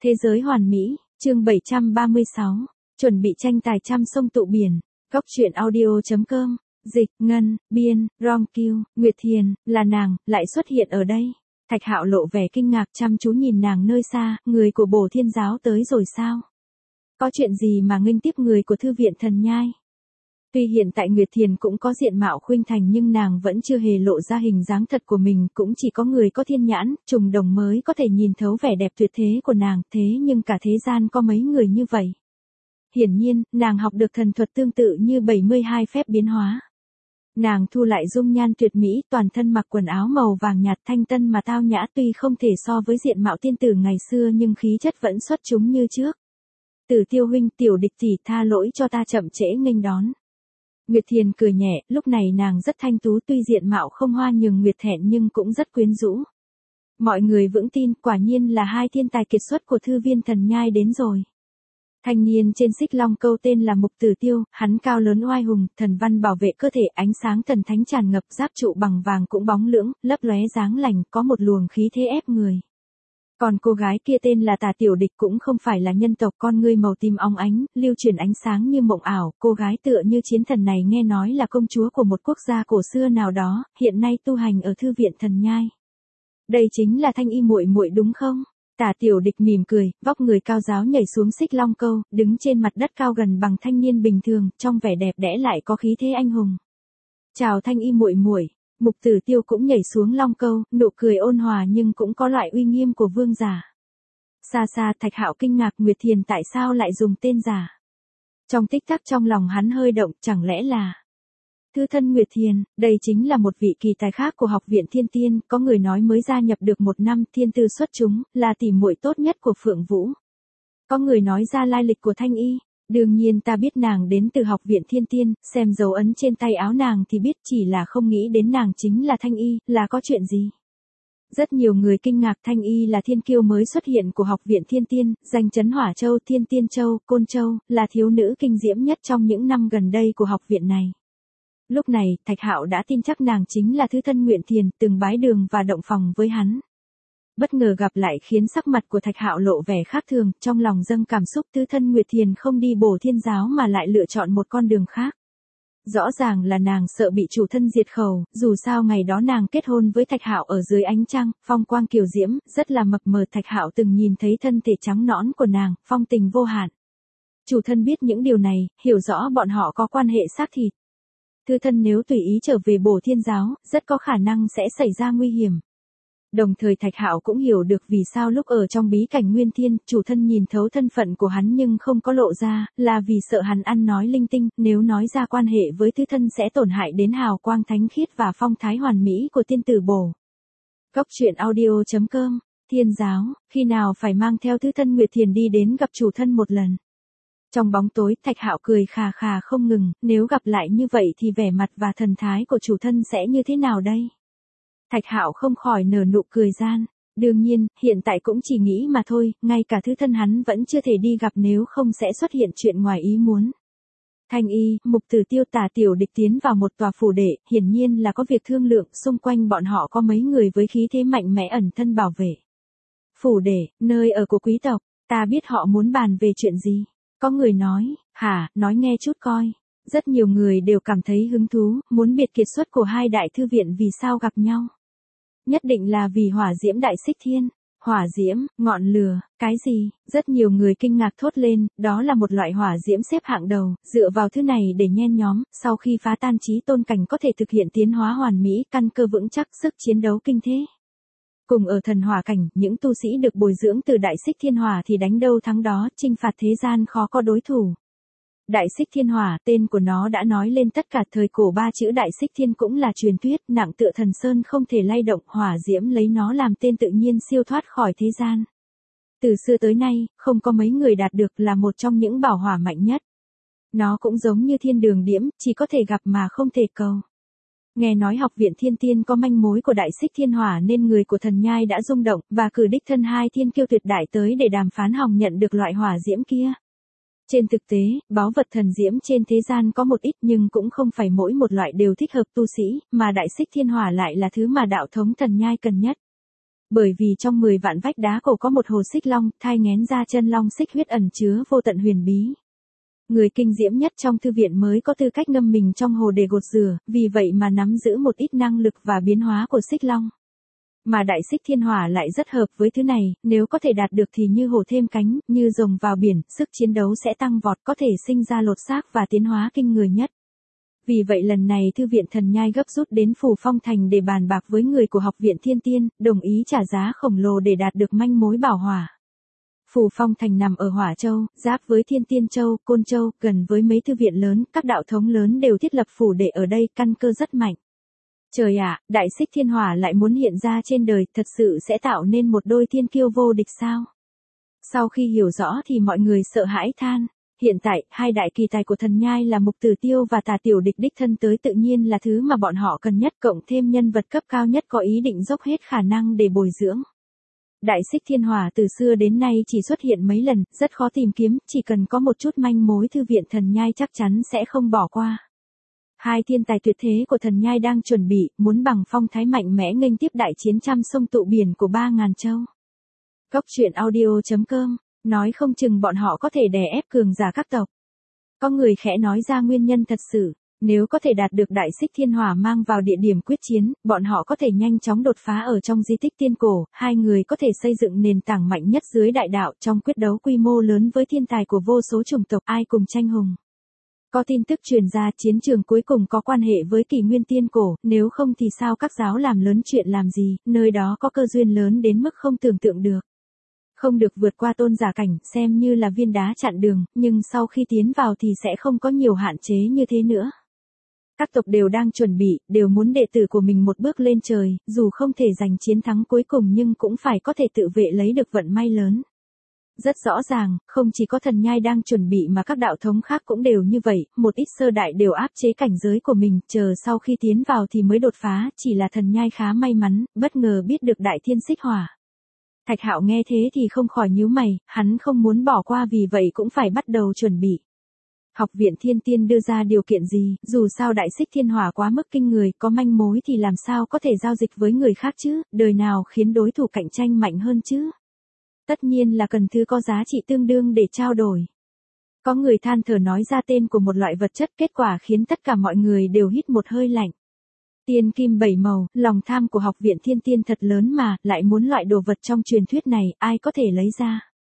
Thế giới hoàn mỹ, chương 736, chuẩn bị tranh tài trăm sông tụ biển, góc truyện audio.com, dịch, Ngân, biên, Rom Kiêu, Nguyệt Thiền, là nàng, lại xuất hiện ở đây. Thạch Hạo lộ vẻ kinh ngạc chăm chú nhìn nàng nơi xa, người của Bổ Thiên giáo tới rồi sao? Có chuyện gì mà nghênh tiếp người của Thư viện Thần Nhai? Tuy hiện tại Nguyệt Thiền cũng có diện mạo khuynh thành nhưng nàng vẫn chưa hề lộ ra hình dáng thật của mình, cũng chỉ có người có thiên nhãn, trùng đồng mới có thể nhìn thấu vẻ đẹp tuyệt thế của nàng, thế nhưng cả thế gian có mấy người như vậy. Hiển nhiên, nàng học được thần thuật tương tự như 72 phép biến hóa. Nàng thu lại dung nhan tuyệt mỹ, toàn thân mặc quần áo màu vàng nhạt thanh tân mà tao nhã, tuy không thể so với diện mạo tiên tử ngày xưa nhưng khí chất vẫn xuất chúng như trước. Tử Tiêu huynh, Tiểu Địch tỷ, tha lỗi cho ta chậm trễ nghênh đón. Nguyệt Thiền cười nhẹ, lúc này nàng rất thanh tú, tuy diện mạo không hoa nhường nguyệt thẹn nhưng cũng rất quyến rũ. Mọi người vững tin, quả nhiên là hai thiên tài kiệt xuất của Thư viên Thần Nhai đến rồi. Thanh niên trên xích long câu tên là Mục Tử Tiêu, hắn cao lớn oai hùng, thần văn bảo vệ cơ thể, ánh sáng thần thánh tràn ngập, giáp trụ bằng vàng cũng bóng lưỡng, lấp lóe dáng lành, có một luồng khí thế ép người. Còn cô gái kia tên là Tà Tiểu Địch, cũng không phải là nhân tộc, con ngươi màu tím óng ánh, lưu truyền ánh sáng như mộng ảo, cô gái tựa như chiến thần này nghe nói là công chúa của một quốc gia cổ xưa nào đó, hiện nay tu hành ở Thư viện Thần Nhai. Đây chính là Thanh Y muội muội đúng không? Tà Tiểu Địch mỉm cười, vóc người cao ráo nhảy xuống xích long câu, đứng trên mặt đất cao gần bằng thanh niên bình thường, trong vẻ đẹp đẽ lại có khí thế anh hùng. Chào Thanh Y muội muội. Mục Tử Tiêu cũng nhảy xuống long câu, nụ cười ôn hòa nhưng cũng có loại uy nghiêm của vương giả. Xa xa Thạch Hạo kinh ngạc, Nguyệt Thiền tại sao lại dùng tên giả. Trong tích tắc trong lòng hắn hơi động, chẳng lẽ là thư thân Nguyệt Thiền, đây chính là một vị kỳ tài khác của học viện Thiên Tiên, có người nói mới gia nhập được một năm, thiên tư xuất chúng, là tỷ muội tốt nhất của Phượng Vũ. Có người nói ra lai lịch của Thanh Y. Đương nhiên ta biết nàng đến từ học viện Thiên Tiên, xem dấu ấn trên tay áo nàng thì biết, chỉ là không nghĩ đến nàng chính là Thanh Y, là có chuyện gì. Rất nhiều người kinh ngạc, Thanh Y là thiên kiêu mới xuất hiện của học viện Thiên Tiên, danh chấn Hỏa Châu, Thiên Tiên Châu, Côn Châu, là thiếu nữ kinh diễm nhất trong những năm gần đây của học viện này. Lúc này, Thạch Hạo đã tin chắc nàng chính là thư thân Nguyệt Thiền, từng bái đường và động phòng với hắn. Bất ngờ gặp lại khiến sắc mặt của Thạch Hạo lộ vẻ khác thường, trong lòng dâng cảm xúc, thư thân Nguyệt Thiền không đi Bổ Thiên giáo mà lại lựa chọn một con đường khác. Rõ ràng là nàng sợ bị chủ thân diệt khẩu, dù sao ngày đó nàng kết hôn với Thạch Hạo ở dưới ánh trăng, phong quang kiều diễm, rất là mập mờ, Thạch Hạo từng nhìn thấy thân thể trắng nõn của nàng, phong tình vô hạn. Chủ thân biết những điều này, hiểu rõ bọn họ có quan hệ xác thịt. Thư thân nếu tùy ý trở về Bổ Thiên giáo, rất có khả năng sẽ xảy ra nguy hiểm. Đồng thời Thạch Hạo cũng hiểu được vì sao lúc ở trong bí cảnh Nguyên Thiên, chủ thân nhìn thấu thân phận của hắn nhưng không có lộ ra, là vì sợ hắn ăn nói linh tinh, nếu nói ra quan hệ với thư thân sẽ tổn hại đến hào quang thánh khiết và phong thái hoàn mỹ của tiên tử Bổ. Góc truyện audio.com, Thiên giáo, khi nào phải mang theo thư thân Nguyệt Thiền đi đến gặp chủ thân một lần. Trong bóng tối, Thạch Hạo cười khà khà không ngừng, nếu gặp lại như vậy thì vẻ mặt và thần thái của chủ thân sẽ như thế nào đây? Thạch Hạo không khỏi nở nụ cười gian. Đương nhiên, hiện tại cũng chỉ nghĩ mà thôi, ngay cả thư thân hắn vẫn chưa thể đi gặp, nếu không sẽ xuất hiện chuyện ngoài ý muốn. Thanh Y, Mục Tử Tiêu, Tà Tiểu Địch tiến vào một tòa phủ đệ, hiển nhiên là có việc thương lượng, xung quanh bọn họ có mấy người với khí thế mạnh mẽ ẩn thân bảo vệ. Phủ đệ, nơi ở của quý tộc, ta biết họ muốn bàn về chuyện gì. Có người nói, hả, nói nghe chút coi. Rất nhiều người đều cảm thấy hứng thú, muốn biết kiệt xuất của hai đại thư viện vì sao gặp nhau. Nhất định là vì hỏa diễm đại xích thiên. Hỏa diễm, ngọn lửa, cái gì? Rất nhiều người kinh ngạc thốt lên, đó là một loại hỏa diễm xếp hạng đầu, dựa vào thứ này để nhen nhóm, sau khi phá tan chí tôn cảnh có thể thực hiện tiến hóa hoàn mỹ, căn cơ vững chắc, sức chiến đấu kinh thế. Cùng ở thần hỏa cảnh, những tu sĩ được bồi dưỡng từ đại xích thiên hỏa thì đánh đâu thắng đó, chinh phạt thế gian khó có đối thủ. Đại xích thiên hỏa, tên của nó đã nói lên tất cả, thời cổ ba chữ đại xích thiên cũng là truyền thuyết, nặng tựa thần sơn không thể lay động, hỏa diễm lấy nó làm tên tự nhiên siêu thoát khỏi thế gian. Từ xưa tới nay, không có mấy người đạt được, là một trong những bảo hỏa mạnh nhất. Nó cũng giống như thiên đường điễm, chỉ có thể gặp mà không thể cầu. Nghe nói học viện Thiên Tiên có manh mối của đại xích thiên hỏa nên người của Thần Nhai đã rung động, và cử đích thân hai thiên kiêu tuyệt đại tới để đàm phán hòng nhận được loại hỏa diễm kia. Trên thực tế, báu vật thần diễm trên thế gian có một ít nhưng cũng không phải mỗi một loại đều thích hợp tu sĩ, mà đại xích thiên hỏa lại là thứ mà đạo thống Thần Nhai cần nhất. Bởi vì trong 10 vạn vách đá cổ có một hồ xích long, thai nghén ra chân long xích huyết ẩn chứa vô tận huyền bí. Người kinh diễm nhất trong thư viện mới có tư cách ngâm mình trong hồ để gột rửa, vì vậy mà nắm giữ một ít năng lực và biến hóa của xích long. Mà đại xích thiên hỏa lại rất hợp với thứ này, nếu có thể đạt được thì như hổ thêm cánh, như rồng vào biển, sức chiến đấu sẽ tăng vọt, có thể sinh ra lột xác và tiến hóa kinh người nhất. Vì vậy lần này Thư viện Thần Nhai gấp rút đến Phủ Phong Thành để bàn bạc với người của Học viện Thiên Tiên, đồng ý trả giá khổng lồ để đạt được manh mối bảo hỏa. Phủ Phong Thành nằm ở Hỏa Châu, giáp với Thiên Tiên Châu, Côn Châu, gần với mấy thư viện lớn, các đạo thống lớn đều thiết lập phủ để ở đây, căn cơ rất mạnh. Trời ạ, đại xích thiên hỏa lại muốn hiện ra trên đời, thật sự sẽ tạo nên một đôi thiên kiêu vô địch sao? Sau khi hiểu rõ thì mọi người sợ hãi than. Hiện tại, hai đại kỳ tài của Thần Nhai là Mục Tử Tiêu và Tà Tiểu Địch đích thân tới tự nhiên là thứ mà bọn họ cần nhất, cộng thêm nhân vật cấp cao nhất có ý định dốc hết khả năng để bồi dưỡng. Đại xích thiên hỏa từ xưa đến nay chỉ xuất hiện mấy lần, rất khó tìm kiếm, chỉ cần có một chút manh mối Thư viện Thần Nhai chắc chắn sẽ không bỏ qua. Hai thiên tài tuyệt thế của Thần Nhai đang chuẩn bị, muốn bằng phong thái mạnh mẽ nghênh tiếp đại chiến trăm sông tụ biển của 3.000 châu. Góc truyện audio.com, nói không chừng bọn họ có thể đè ép cường giả các tộc. Có người khẽ nói ra nguyên nhân thật sự, nếu có thể đạt được đại xích thiên hỏa mang vào địa điểm quyết chiến, bọn họ có thể nhanh chóng đột phá ở trong di tích tiên cổ, hai người có thể xây dựng nền tảng mạnh nhất dưới đại đạo trong quyết đấu quy mô lớn với thiên tài của vô số chủng tộc ai cùng tranh hùng. Có tin tức truyền ra chiến trường cuối cùng có quan hệ với kỷ nguyên tiên cổ, nếu không thì sao các giáo làm lớn chuyện làm gì, nơi đó có cơ duyên lớn đến mức không tưởng tượng được. Không được vượt qua tôn giả cảnh, xem như là viên đá chặn đường, nhưng sau khi tiến vào thì sẽ không có nhiều hạn chế như thế nữa. Các tộc đều đang chuẩn bị, đều muốn đệ tử của mình một bước lên trời, dù không thể giành chiến thắng cuối cùng nhưng cũng phải có thể tự vệ lấy được vận may lớn. Rất rõ ràng, không chỉ có Thần Nhai đang chuẩn bị mà các đạo thống khác cũng đều như vậy, một ít sơ đại đều áp chế cảnh giới của mình, chờ sau khi tiến vào thì mới đột phá, chỉ là Thần Nhai khá may mắn, bất ngờ biết được đại thiên xích hỏa. Thạch Hạo nghe thế thì không khỏi nhíu mày, hắn không muốn bỏ qua vì vậy cũng phải bắt đầu chuẩn bị. Học viện Thiên Tiên đưa ra điều kiện gì, dù sao đại xích thiên hỏa quá mức kinh người, có manh mối thì làm sao có thể giao dịch với người khác chứ, đời nào khiến đối thủ cạnh tranh mạnh hơn chứ. Tất nhiên là cần thứ có giá trị tương đương để trao đổi. Có người than thở nói ra tên của một loại vật chất, kết quả khiến tất cả mọi người đều hít một hơi lạnh. Tiên kim bảy màu, lòng tham của Học viện Thiên Tiên thật lớn mà, lại muốn loại đồ vật trong truyền thuyết này, ai có thể lấy ra.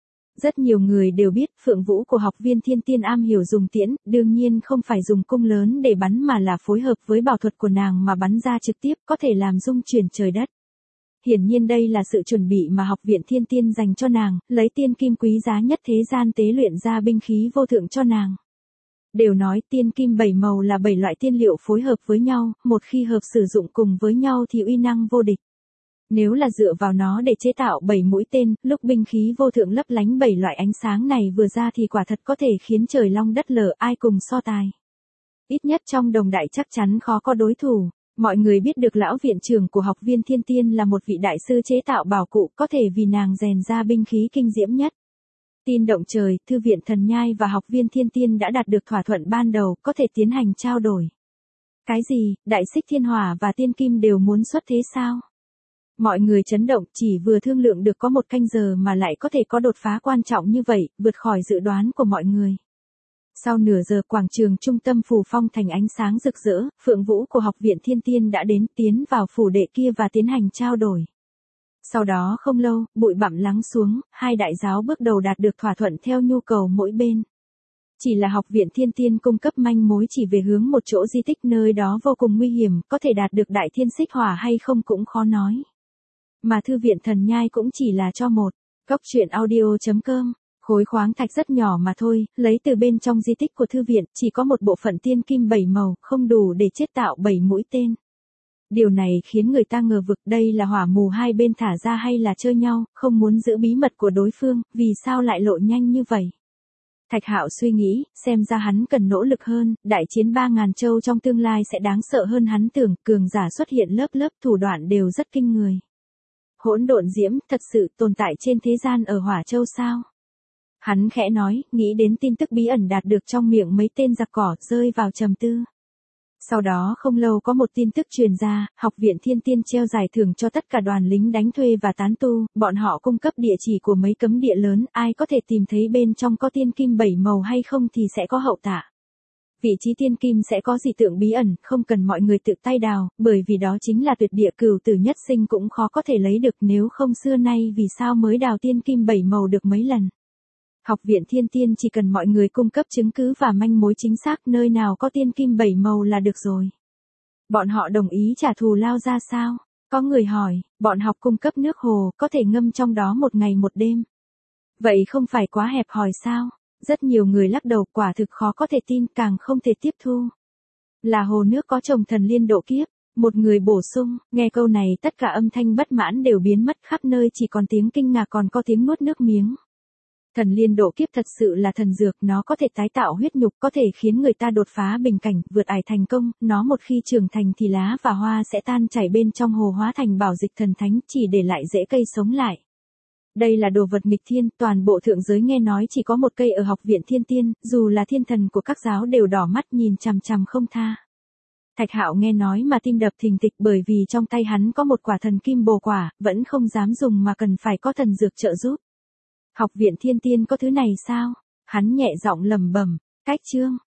Rất nhiều người đều biết Phượng Vũ của Học viên Thiên Tiên am hiểu dùng tiễn, đương nhiên không phải dùng cung lớn để bắn mà là phối hợp với bảo thuật của nàng mà bắn ra trực tiếp, có thể làm rung chuyển trời đất. Hiển nhiên đây là sự chuẩn bị mà Học viện Thiên Tiên dành cho nàng, lấy tiên kim quý giá nhất thế gian tế luyện ra binh khí vô thượng cho nàng. Đều nói tiên kim 7 màu là 7 loại tiên liệu phối hợp với nhau, một khi hợp sử dụng cùng với nhau thì uy năng vô địch. Nếu là dựa vào nó để chế tạo 7 mũi tên, lúc binh khí vô thượng lấp lánh 7 loại ánh sáng này vừa ra thì quả thật có thể khiến trời long đất lở, ai cùng so tài. Ít nhất trong đồng đại chắc chắn khó có đối thủ. Mọi người biết được lão viện trưởng của Học viên Thiên Tiên là một vị đại sư chế tạo bảo cụ, có thể vì nàng rèn ra binh khí kinh diễm nhất. Tin động trời, Thư viện Thần Nhai và Học viên Thiên Tiên đã đạt được thỏa thuận ban đầu, có thể tiến hành trao đổi. Cái gì, đại xích thiên hỏa và tiên kim đều muốn xuất thế sao? Mọi người chấn động, chỉ vừa thương lượng được có một canh giờ mà lại có thể có đột phá quan trọng như vậy, vượt khỏi dự đoán của mọi người. Sau nửa giờ quảng trường trung tâm Phủ Phong Thành ánh sáng rực rỡ, Phượng Vũ của Học viện Thiên Tiên đã tiến vào phủ đệ kia và tiến hành trao đổi. Sau đó không lâu, bụi bặm lắng xuống, hai đại giáo bước đầu đạt được thỏa thuận theo nhu cầu mỗi bên. Chỉ là Học viện Thiên Tiên cung cấp manh mối chỉ về hướng một chỗ di tích nơi đó vô cùng nguy hiểm, có thể đạt được đại thiên xích hỏa hay không cũng khó nói. Mà Thư viện Thần Nhai cũng chỉ là cho một. Góc truyện audio.com, khối khoáng thạch rất nhỏ mà thôi, lấy từ bên trong di tích của thư viện, chỉ có một bộ phận tiên kim 7 màu, không đủ để chế tạo 7 mũi tên. Điều này khiến người ta ngờ vực đây là hỏa mù hai bên thả ra hay là chơi nhau, không muốn giữ bí mật của đối phương, vì sao lại lộ nhanh như vậy. Thạch Hạo suy nghĩ, xem ra hắn cần nỗ lực hơn, đại chiến 3.000 châu trong tương lai sẽ đáng sợ hơn hắn tưởng, cường giả xuất hiện lớp lớp thủ đoạn đều rất kinh người. Hỗn độn diễm, thật sự tồn tại trên thế gian ở Hỏa Châu sao? Hắn khẽ nói, nghĩ đến tin tức bí ẩn đạt được trong miệng mấy tên giặc cỏ, rơi vào trầm tư. Sau đó không lâu có một tin tức truyền ra, Học viện Thiên Tiên treo giải thưởng cho tất cả đoàn lính đánh thuê và tán tu, bọn họ cung cấp địa chỉ của mấy cấm địa lớn, ai có thể tìm thấy bên trong có tiên kim 7 màu hay không thì sẽ có hậu tạ. Vị trí tiên kim sẽ có dị tượng bí ẩn, không cần mọi người tự tay đào, bởi vì đó chính là tuyệt địa cửu tử nhất sinh cũng khó có thể lấy được, nếu không xưa nay vì sao mới đào tiên kim 7 màu được mấy lần. Học viện Thiên Tiên chỉ cần mọi người cung cấp chứng cứ và manh mối chính xác nơi nào có tiên kim 7 màu là được rồi. Bọn họ đồng ý trả thù lao ra sao? Có người hỏi, bọn học cung cấp nước hồ, có thể ngâm trong đó một ngày một đêm. Vậy không phải quá hẹp hòi sao? Rất nhiều người lắc đầu, quả thực khó có thể tin, càng không thể tiếp thu. Là hồ nước có trồng thần liên độ kiếp. Một người bổ sung, nghe câu này tất cả âm thanh bất mãn đều biến mất, khắp nơi chỉ còn tiếng kinh ngạc, còn có tiếng nuốt nước miếng. Thần liên độ kiếp thật sự là thần dược, nó có thể tái tạo huyết nhục, có thể khiến người ta đột phá bình cảnh, vượt ải thành công, nó một khi trưởng thành thì lá và hoa sẽ tan chảy bên trong hồ hóa thành bảo dịch thần thánh, chỉ để lại rễ cây sống lại. Đây là đồ vật nghịch thiên, toàn bộ thượng giới nghe nói chỉ có một cây ở Học viện Thiên Tiên, dù là thiên thần của các giáo đều đỏ mắt nhìn chằm chằm không tha. Thạch Hạo nghe nói mà tim đập thình thịch, bởi vì trong tay hắn có một quả thần kim bồ quả, vẫn không dám dùng mà cần phải có thần dược trợ giúp. Học viện Thiên Tiên có thứ này sao? Hắn nhẹ giọng lẩm bẩm, cách chương.